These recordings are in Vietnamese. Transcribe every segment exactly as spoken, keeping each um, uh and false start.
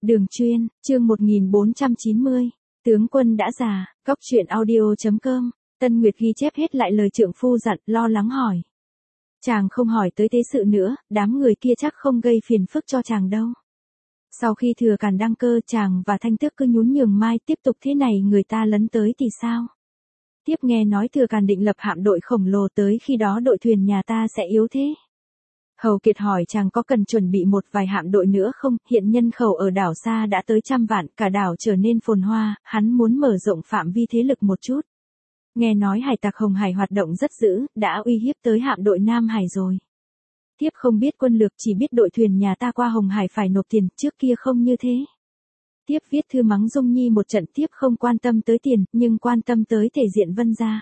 Đường Chuyên, chương một nghìn bốn trăm chín mươi. Tướng quân đã già, cóc truyện audio.com. Tân Nguyệt ghi chép hết lại lời trượng phu dặn, lo lắng hỏi. Chàng không hỏi tới thế sự nữa, đám người kia chắc không gây phiền phức cho chàng đâu. Sau khi Thừa Càn đăng cơ, chàng và Thanh Tước cứ nhún nhường mai, tiếp tục thế này người ta lấn tới thì sao? Tiếp nghe nói Thừa Càn định lập hạm đội khổng lồ, tới khi đó đội thuyền nhà ta sẽ yếu thế. Hầu Kiệt hỏi chàng có cần chuẩn bị một vài hạm đội nữa không, hiện nhân khẩu ở đảo xa đã tới trăm vạn, cả đảo trở nên phồn hoa, hắn muốn mở rộng phạm vi thế lực một chút. Nghe nói hải tặc Hồng Hải hoạt động rất dữ, đã uy hiếp tới hạm đội Nam Hải rồi. Tiếp không biết quân lược, chỉ biết đội thuyền nhà ta qua Hồng Hải phải nộp tiền, trước kia không như thế. Tiếp viết thư mắng Dung Nhi một trận, tiếp không quan tâm tới tiền, nhưng quan tâm tới thể diện Vân gia.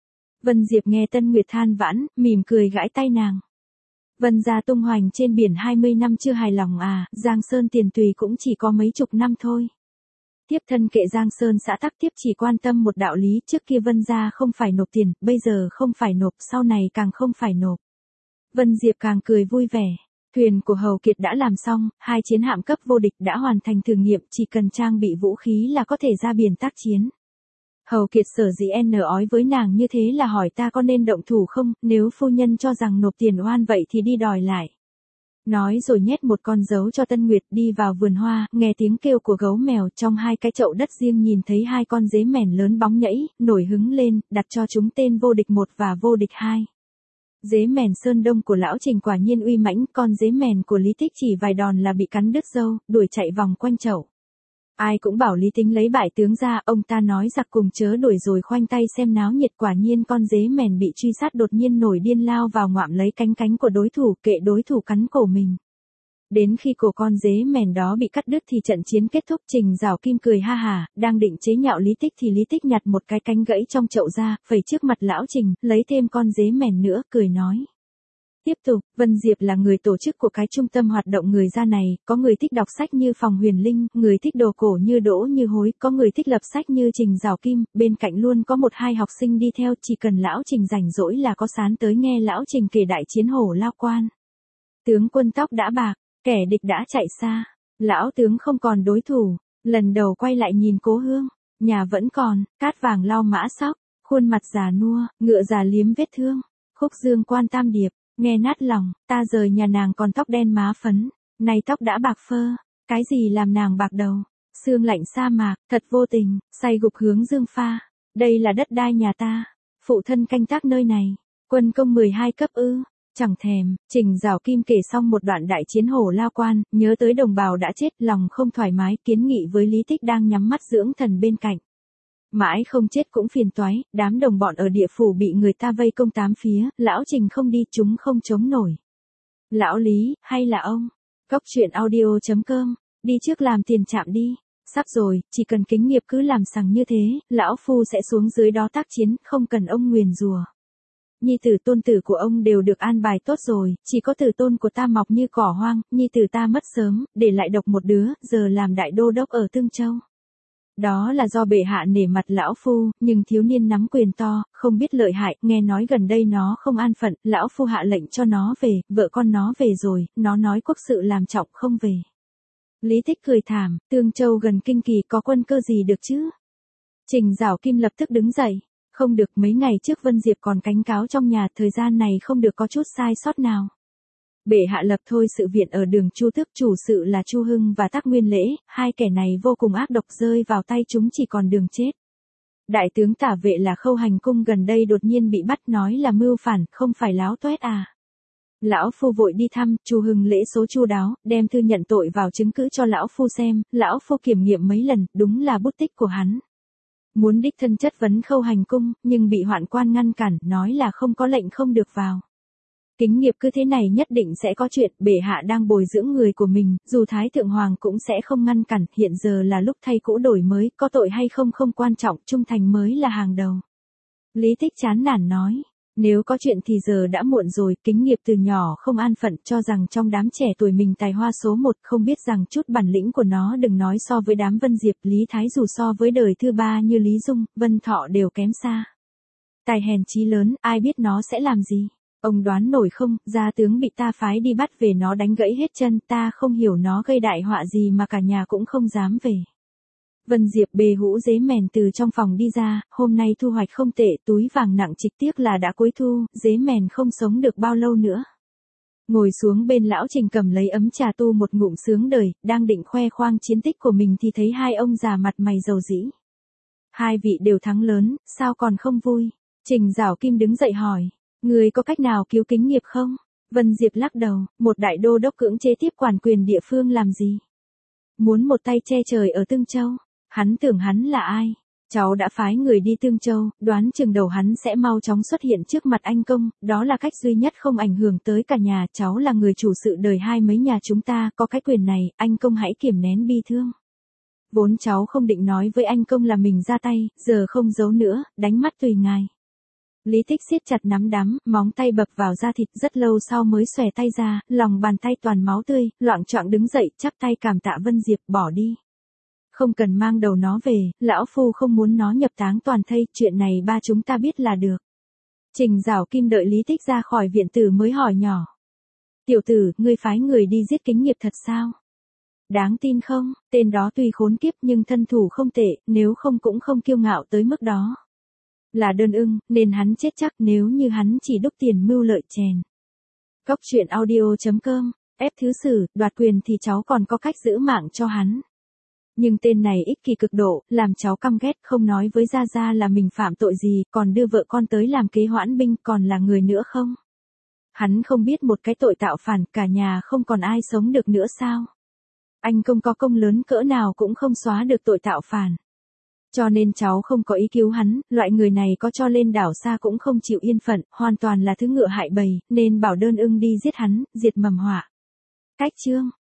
Vân Diệp nghe Tân Nguyệt than vãn, mỉm cười gãi tay nàng. Vân gia tung hoành trên biển hai mươi năm chưa hài lòng à, Giang Sơn tiền tùy cũng chỉ có mấy chục năm thôi. Tiếp thân kệ Giang Sơn xã tắc, tiếp chỉ quan tâm một đạo lý, trước kia Vân gia không phải nộp tiền, bây giờ không phải nộp, sau này càng không phải nộp. Vân Diệp càng cười vui vẻ. Thuyền của Hầu Kiệt đã làm xong, hai chiến hạm cấp vô địch đã hoàn thành thử nghiệm, chỉ cần trang bị vũ khí là có thể ra biển tác chiến. Hầu Kiệt sở dĩ n ói với nàng như thế là hỏi ta có nên động thủ không, nếu phu nhân cho rằng nộp tiền oan vậy thì đi đòi lại. Nói rồi nhét một con dấu cho Tân Nguyệt, đi vào vườn hoa, nghe tiếng kêu của gấu mèo, trong hai cái chậu đất riêng nhìn thấy hai con dế mèn lớn bóng nhảy, nổi hứng lên, đặt cho chúng tên vô địch một và vô địch hai. Dế mèn Sơn Đông của lão Trình quả nhiên uy mãnh, con dế mèn của Lý Tích chỉ vài đòn là bị cắn đứt râu, đuổi chạy vòng quanh chậu. Ai cũng bảo Lý Tính lấy bại tướng ra, ông ta nói giặc cùng chớ đuổi rồi khoanh tay xem náo nhiệt, quả nhiên con dế mèn bị truy sát đột nhiên nổi điên lao vào ngoạm lấy cánh cánh của đối thủ, kệ đối thủ cắn cổ mình. Đến khi cổ con dế mèn đó bị cắt đứt thì trận chiến kết thúc. Trình Giảo Kim cười ha hà, đang định chế nhạo Lý Tích thì Lý Tích nhặt một cái cánh gãy trong chậu ra, phẩy trước mặt lão Trình, lấy thêm con dế mèn nữa, cười nói. Tiếp tục, Vân Diệp là người tổ chức của cái trung tâm hoạt động người gia này, có người thích đọc sách như Phòng Huyền Linh, người thích đồ cổ như Đỗ Như Hối, có người thích lập sách như Trình Giảo Kim, bên cạnh luôn có một hai học sinh đi theo, chỉ cần lão Trình rảnh rỗi là có sán tới nghe lão Trình kể đại chiến Hổ Lao Quan. Tướng quân tóc đã bạc, kẻ địch đã chạy xa, lão tướng không còn đối thủ, lần đầu quay lại nhìn cố hương, nhà vẫn còn, cát vàng lau mã sóc, khuôn mặt già nua, ngựa già liếm vết thương, khúc dương quan tam điệp. Nghe nát lòng, ta rời nhà nàng còn tóc đen má phấn, nay tóc đã bạc phơ, cái gì làm nàng bạc đầu, sương lạnh sa mạc, thật vô tình, say gục hướng dương pha, đây là đất đai nhà ta, phụ thân canh tác nơi này, quân công mười hai cấp ư, chẳng thèm. Trình Giảo Kim kể xong một đoạn đại chiến Hổ Lao Quan, nhớ tới đồng bào đã chết, lòng không thoải mái, kiến nghị với Lý Tích đang nhắm mắt dưỡng thần bên cạnh. Mãi không chết cũng phiền toái, đám đồng bọn ở địa phủ bị người ta vây công tám phía, lão Trình không đi chúng không chống nổi. Lão Lý, hay là ông? Cóc truyện audio.com, đi trước làm tiền trạm đi. Sắp rồi, chỉ cần kính nghiệp cứ làm sằng như thế, lão phu sẽ xuống dưới đó tác chiến, không cần ông nguyền rủa. Nhi tử tôn tử của ông đều được an bài tốt rồi, chỉ có tử tôn của ta mọc như cỏ hoang, nhi tử ta mất sớm, để lại độc một đứa, giờ làm đại đô đốc ở Tương Châu. Đó là do bệ hạ nể mặt lão phu, nhưng thiếu niên nắm quyền to, không biết lợi hại, nghe nói gần đây nó không an phận, lão phu hạ lệnh cho nó về, vợ con nó về rồi, nó nói quốc sự làm trọng không về. Lý Tích cười thảm, Tương Châu gần Kinh Kỳ có quân cơ gì được chứ? Trình Giảo Kim lập tức đứng dậy, không được, mấy ngày trước Vân Diệp còn cánh cáo trong nhà, thời gian này không được có chút sai sót nào. Bệ hạ lập thôi sự viện ở đường Chu Tước, chủ sự là Chu Hưng và Tắc Nguyên Lễ, hai kẻ này vô cùng ác độc, rơi vào tay chúng chỉ còn đường chết. Đại tướng tả vệ là Khâu Hành Cung gần đây đột nhiên bị bắt, nói là mưu phản, không phải láo toét à. Lão phu vội đi thăm, Chu Hưng lễ số chu đáo, đem thư nhận tội vào chứng cứ cho lão phu xem, lão phu kiểm nghiệm mấy lần, đúng là bút tích của hắn. Muốn đích thân chất vấn Khâu Hành Cung, nhưng bị hoạn quan ngăn cản, nói là không có lệnh không được vào. Kính nghiệp cứ thế này nhất định sẽ có chuyện, bệ hạ đang bồi dưỡng người của mình, dù Thái Thượng Hoàng cũng sẽ không ngăn cản, hiện giờ là lúc thay cũ đổi mới, có tội hay không không quan trọng, trung thành mới là hàng đầu. Lý Tích chán nản nói, nếu có chuyện thì giờ đã muộn rồi, kính nghiệp từ nhỏ không an phận, cho rằng trong đám trẻ tuổi mình tài hoa số một, không biết rằng chút bản lĩnh của nó đừng nói so với đám Vân Diệp, Lý Thái dù so với đời thứ ba như Lý Dung, Vân Thọ đều kém xa. Tài hèn chí lớn, ai biết nó sẽ làm gì. Ông đoán nổi không, gia tướng bị ta phái đi bắt về nó đánh gãy hết chân, ta không hiểu nó gây đại họa gì mà cả nhà cũng không dám về. Vân Diệp bê hũ dế mèn từ trong phòng đi ra, hôm nay thu hoạch không tệ, túi vàng nặng trực tiếc là đã cuối thu, dế mèn không sống được bao lâu nữa. Ngồi xuống bên lão Trình cầm lấy ấm trà tu một ngụm sướng đời, đang định khoe khoang chiến tích của mình thì thấy hai ông già mặt mày dầu dĩ. Hai vị đều thắng lớn, sao còn không vui? Trình Giảo Kim đứng dậy hỏi, người có cách nào cứu Kính Nghiệp không? Vân Diệp lắc đầu, một đại đô đốc cưỡng chế tiếp quản quyền địa phương làm gì? Muốn một tay che trời ở Tương Châu, hắn tưởng hắn là ai? Cháu đã phái người đi Tương Châu, đoán chừng đầu hắn sẽ mau chóng xuất hiện trước mặt anh công, đó là cách duy nhất không ảnh hưởng tới cả nhà, cháu là người chủ sự đời hai mấy nhà chúng ta, có cái quyền này, anh công hãy kiềm nén bi thương. Vốn cháu không định nói với anh công là mình ra tay, giờ không giấu nữa, đánh mắt tùy ngài. Lý Tích siết chặt nắm đấm, móng tay bập vào da thịt, rất lâu sau mới xòe tay ra, lòng bàn tay toàn máu tươi, loạng choạng đứng dậy, chắp tay cảm tạ Vân Diệp, bỏ đi. Không cần mang đầu nó về, lão phu không muốn nó nhập táng toàn thây, chuyện này ba chúng ta biết là được. Trình Giảo Kim đợi Lý Tích ra khỏi viện tử mới hỏi nhỏ. Tiểu tử, ngươi phái người đi giết Kính Nghiệp thật sao? Đáng tin không, tên đó tuy khốn kiếp nhưng thân thủ không tệ, nếu không cũng không kiêu ngạo tới mức đó. Là đơn ưng, nên hắn chết chắc, nếu như hắn chỉ đúc tiền mưu lợi chèn. Cóc truyện audio chấm com, ép thứ sử, đoạt quyền thì cháu còn có cách giữ mạng cho hắn. Nhưng tên này ích kỷ cực độ, làm cháu căm ghét, không nói với Gia Gia là mình phạm tội gì, còn đưa vợ con tới làm kế hoãn binh, còn là người nữa không? Hắn không biết một cái tội tạo phản, cả nhà không còn ai sống được nữa sao? Anh công có công lớn cỡ nào cũng không xóa được tội tạo phản. Cho nên cháu không có ý cứu hắn, loại người này có cho lên đảo xa cũng không chịu yên phận, hoàn toàn là thứ ngựa hại bầy, nên bảo đơn ưng đi giết hắn, diệt mầm họa. Cách chương